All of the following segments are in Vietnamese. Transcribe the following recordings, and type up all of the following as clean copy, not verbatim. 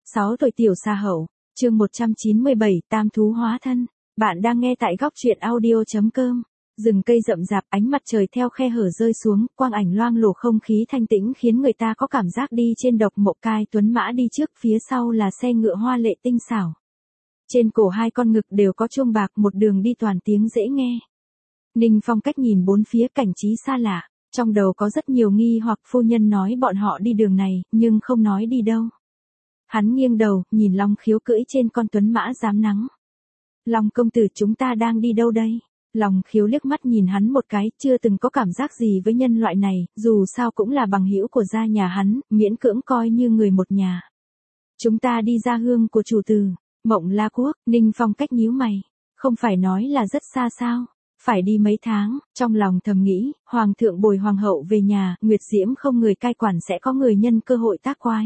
6 tuổi tiểu xa hậu, chương 197, tam thú hóa thân. Bạn đang nghe tại góc truyện audio.com. Rừng cây rậm rạp, ánh mặt trời theo khe hở rơi xuống, quang ảnh loang lổ, không khí thanh tĩnh khiến người ta có cảm giác đi trên độc mộ. Cai tuấn mã đi trước, phía sau là xe ngựa hoa lệ tinh xảo. Trên cổ hai con ngực đều có chuông bạc, một đường đi toàn tiếng dễ nghe. Ninh Phong cách nhìn bốn phía cảnh trí xa lạ, trong đầu có rất nhiều nghi hoặc. Phu nhân nói bọn họ đi đường này, nhưng không nói đi đâu. Hắn nghiêng đầu, nhìn Long Khiếu cưỡi trên con tuấn mã rám nắng. Long công tử, chúng ta đang đi đâu đây? Long Khiếu liếc mắt nhìn hắn một cái, chưa từng có cảm giác gì với nhân loại này, dù sao cũng là bằng hữu của gia nhà hắn, miễn cưỡng coi như người một nhà. Chúng ta đi ra hương của chủ tử, Mộng La Quốc. Ninh Phong cách nhíu mày, không phải nói là rất xa sao? Phải đi mấy tháng. Trong lòng thầm nghĩ, hoàng thượng bồi hoàng hậu về nhà, Nguyệt Diễm không người cai quản, sẽ có người nhân cơ hội tác quái.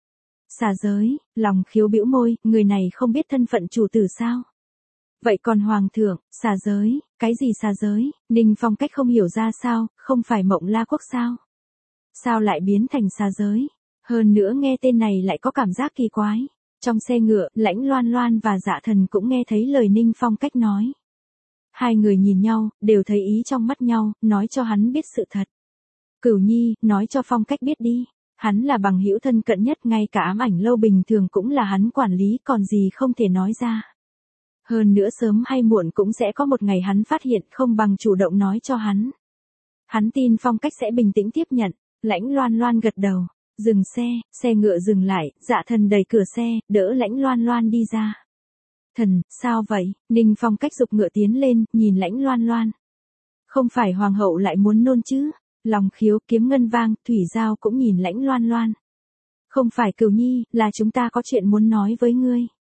Xà giới. Long Khiếu bĩu môi, người này không biết thân phận chủ tử sao? Vậy còn hoàng thượng? Xà giới? Cái gì xà giới? Ninh Phong cách không hiểu ra sao, không phải Mộng La Quốc sao? Sao lại biến thành xà giới? Hơn nữa nghe tên này lại có cảm giác kỳ quái. Trong xe ngựa, Lãnh Loan Loan và Dạ Thần cũng nghe thấy lời Ninh Phong cách nói. Hai người nhìn nhau, đều thấy ý trong mắt nhau, nói cho hắn biết sự thật. Cửu Nhi, nói cho Phong cách biết đi. Hắn là bằng hữu thân cận nhất, ngay cả ám ảnh lâu bình thường cũng là hắn quản lý, còn gì không thể nói ra. Hơn nữa sớm hay muộn cũng sẽ có một ngày hắn phát hiện, không bằng chủ động nói cho hắn. Hắn tin Phong cách sẽ bình tĩnh tiếp nhận. Lãnh Loan Loan gật đầu. Dừng xe, xe ngựa dừng lại, Dạ Thần đẩy cửa xe, đỡ Lãnh Loan Loan đi ra. Thần, sao vậy? Ninh Phong cách giục ngựa tiến lên, nhìn Lãnh Loan Loan. Không phải hoàng hậu lại muốn nôn chứ? Long Khiếu, Kiếm Ngân Vang, Thủy Giao cũng nhìn Lãnh Loan Loan. Không phải Cửu Nhi, là chúng ta có chuyện muốn nói với ngươi.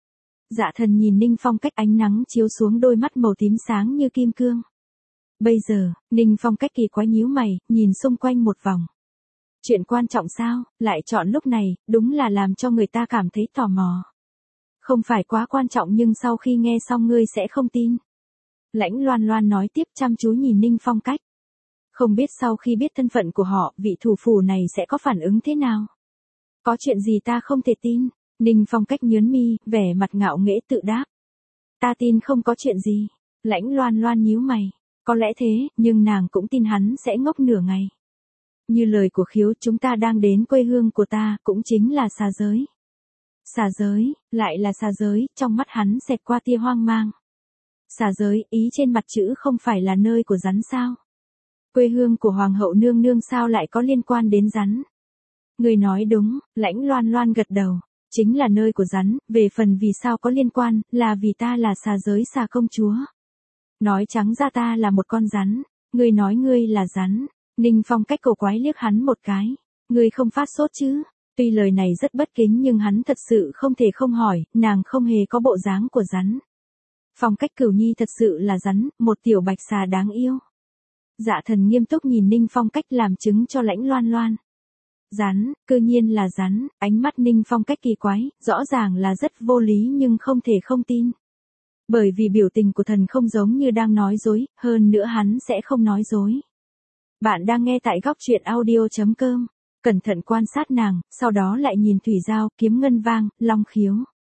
Dạ Thần nhìn Ninh Phong cách, ánh nắng chiếu xuống đôi mắt màu tím sáng như kim cương. Bây giờ, Ninh Phong cách kỳ quái nhíu mày, nhìn xung quanh một vòng. Chuyện quan trọng sao, lại chọn lúc này, đúng là làm cho người ta cảm thấy tò mò. Không phải quá quan trọng, nhưng sau khi nghe xong ngươi sẽ không tin. Lãnh Loan Loan nói tiếp, chăm chú nhìn Ninh Phong cách. Không biết sau khi biết thân phận của họ, vị thủ phủ này sẽ có phản ứng thế nào? Có chuyện gì ta không thể tin? Ninh Phong cách nhớn mi, vẻ mặt ngạo nghễ tự đáp. Ta tin không có chuyện gì. Lãnh Loan Loan nhíu mày. Có lẽ thế, nhưng nàng cũng tin hắn sẽ ngốc nửa ngày. Như lời của Khiếu, chúng ta đang đến quê hương của ta, cũng chính là xà giới. Xà giới, lại là xà giới, trong mắt hắn xẹt qua tia hoang mang. Xà giới, ý trên mặt chữ không phải là nơi của rắn sao? Quê hương của hoàng hậu nương nương sao lại có liên quan đến rắn? Người nói đúng, Lãnh Loan Loan gật đầu. Chính là nơi của rắn, về phần vì sao có liên quan, là vì ta là xà giới xà công chúa. Nói trắng ra ta là một con rắn, ngươi nói ngươi là rắn. Ninh Phong cách cổ quái liếc hắn một cái. Ngươi không phát sốt chứ? Tuy lời này rất bất kính nhưng hắn thật sự không thể không hỏi, nàng không hề có bộ dáng của rắn. Phong cách Cửu Nhi thật sự là rắn, một tiểu bạch xà đáng yêu. Dạ Thần nghiêm túc nhìn Ninh Phong cách, làm chứng cho Lãnh Loan Loan. Rắn, cư nhiên là rắn, ánh mắt Ninh Phong cách kỳ quái, rõ ràng là rất vô lý nhưng không thể không tin. Bởi vì biểu tình của thần không giống như đang nói dối, hơn nữa hắn sẽ không nói dối. Bạn đang nghe tại góc truyện audio.com. Cẩn thận quan sát nàng, sau đó lại nhìn Thủy Giao, Kiếm Ngân Vang, Long Khiếu.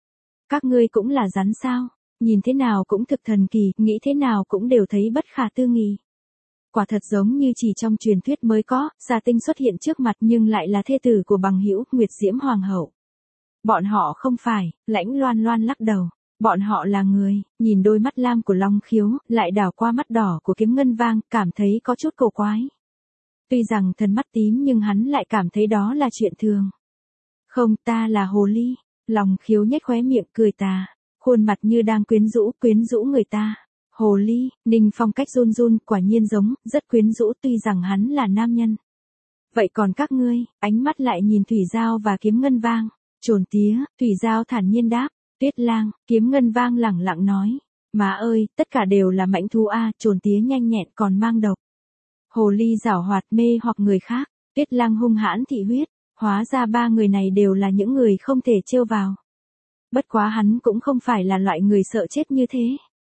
Các ngươi cũng là rắn sao? Nhìn thế nào cũng thực thần kỳ, nghĩ thế nào cũng đều thấy bất khả tư nghị. Quả thật giống như chỉ trong truyền thuyết mới có, xà tinh xuất hiện trước mặt nhưng lại là thê tử của bằng hữu, Nguyệt Diễm Hoàng hậu. Bọn họ không phải, Lãnh Loan Loan lắc đầu. Bọn họ là người, nhìn đôi mắt lam của Long Khiếu, lại đảo qua mắt đỏ của Kiếm Ngân Vang, cảm thấy có chút cổ quái. Tuy rằng thần mắt tím nhưng hắn lại cảm thấy đó là chuyện thường. Không, ta là hồ ly. Long Khiếu nhếch khóe miệng cười tà, khuôn mặt như đang quyến rũ người ta. Hồ ly, Ninh Phong cách run run, quả nhiên giống, rất quyến rũ, tuy rằng hắn là nam nhân. Vậy còn các ngươi? Ánh mắt lại nhìn Thủy Giao và Kiếm Ngân Vang. Trồn tía, Thủy Giao thản nhiên đáp. Tuyết Lang, Kiếm Ngân Vang lẳng lặng nói. Má ơi, tất cả đều là mãnh thú a. Trồn tía nhanh nhẹn còn mang độc. Hồ ly giảo hoạt mê hoặc người khác. Tuyết Lang hung hãn thị huyết. Hóa ra ba người này đều là những người không thể trêu vào. Bất quá hắn cũng không phải là loại người sợ chết như thế.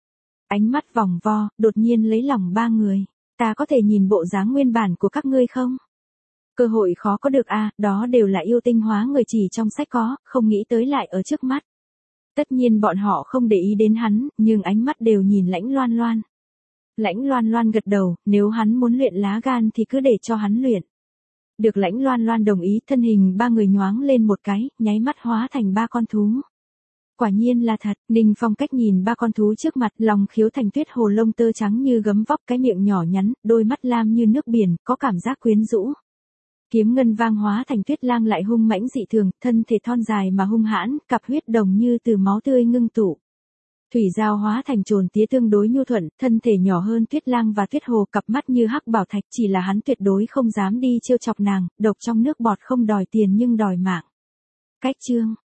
Ánh mắt vòng vo, đột nhiên lấy lòng ba người. Ta có thể nhìn bộ dáng nguyên bản của các ngươi không? Cơ hội khó có được a, đó đều là yêu tinh hóa người chỉ trong sách có, không nghĩ tới lại ở trước mắt. Tất nhiên bọn họ không để ý đến hắn, nhưng ánh mắt đều nhìn Lãnh Loan Loan. Lãnh Loan Loan gật đầu, nếu hắn muốn luyện lá gan thì cứ để cho hắn luyện. Được Lãnh Loan Loan đồng ý, thân hình ba người nhoáng lên một cái, nháy mắt hóa thành ba con thú. Quả nhiên là thật, Ninh Phong cách nhìn ba con thú trước mặt, lòng khiếu thành tuyết hồ lông tơ trắng như gấm vóc, cái miệng nhỏ nhắn, đôi mắt lam như nước biển, có cảm giác quyến rũ. Kiếm ngân vang hóa thành tuyết lang lại hung mãnh dị thường, thân thể thon dài mà hung hãn, cặp huyết đồng như từ máu tươi ngưng tụ. Thủy giao hóa thành trồn tía tương đối nhu thuận, thân thể nhỏ hơn tuyết lang và tuyết hồ, cặp mắt như hắc bảo thạch, chỉ là hắn tuyệt đối không dám đi trêu chọc nàng, độc trong nước bọt không đòi tiền nhưng đòi mạng. Cách chương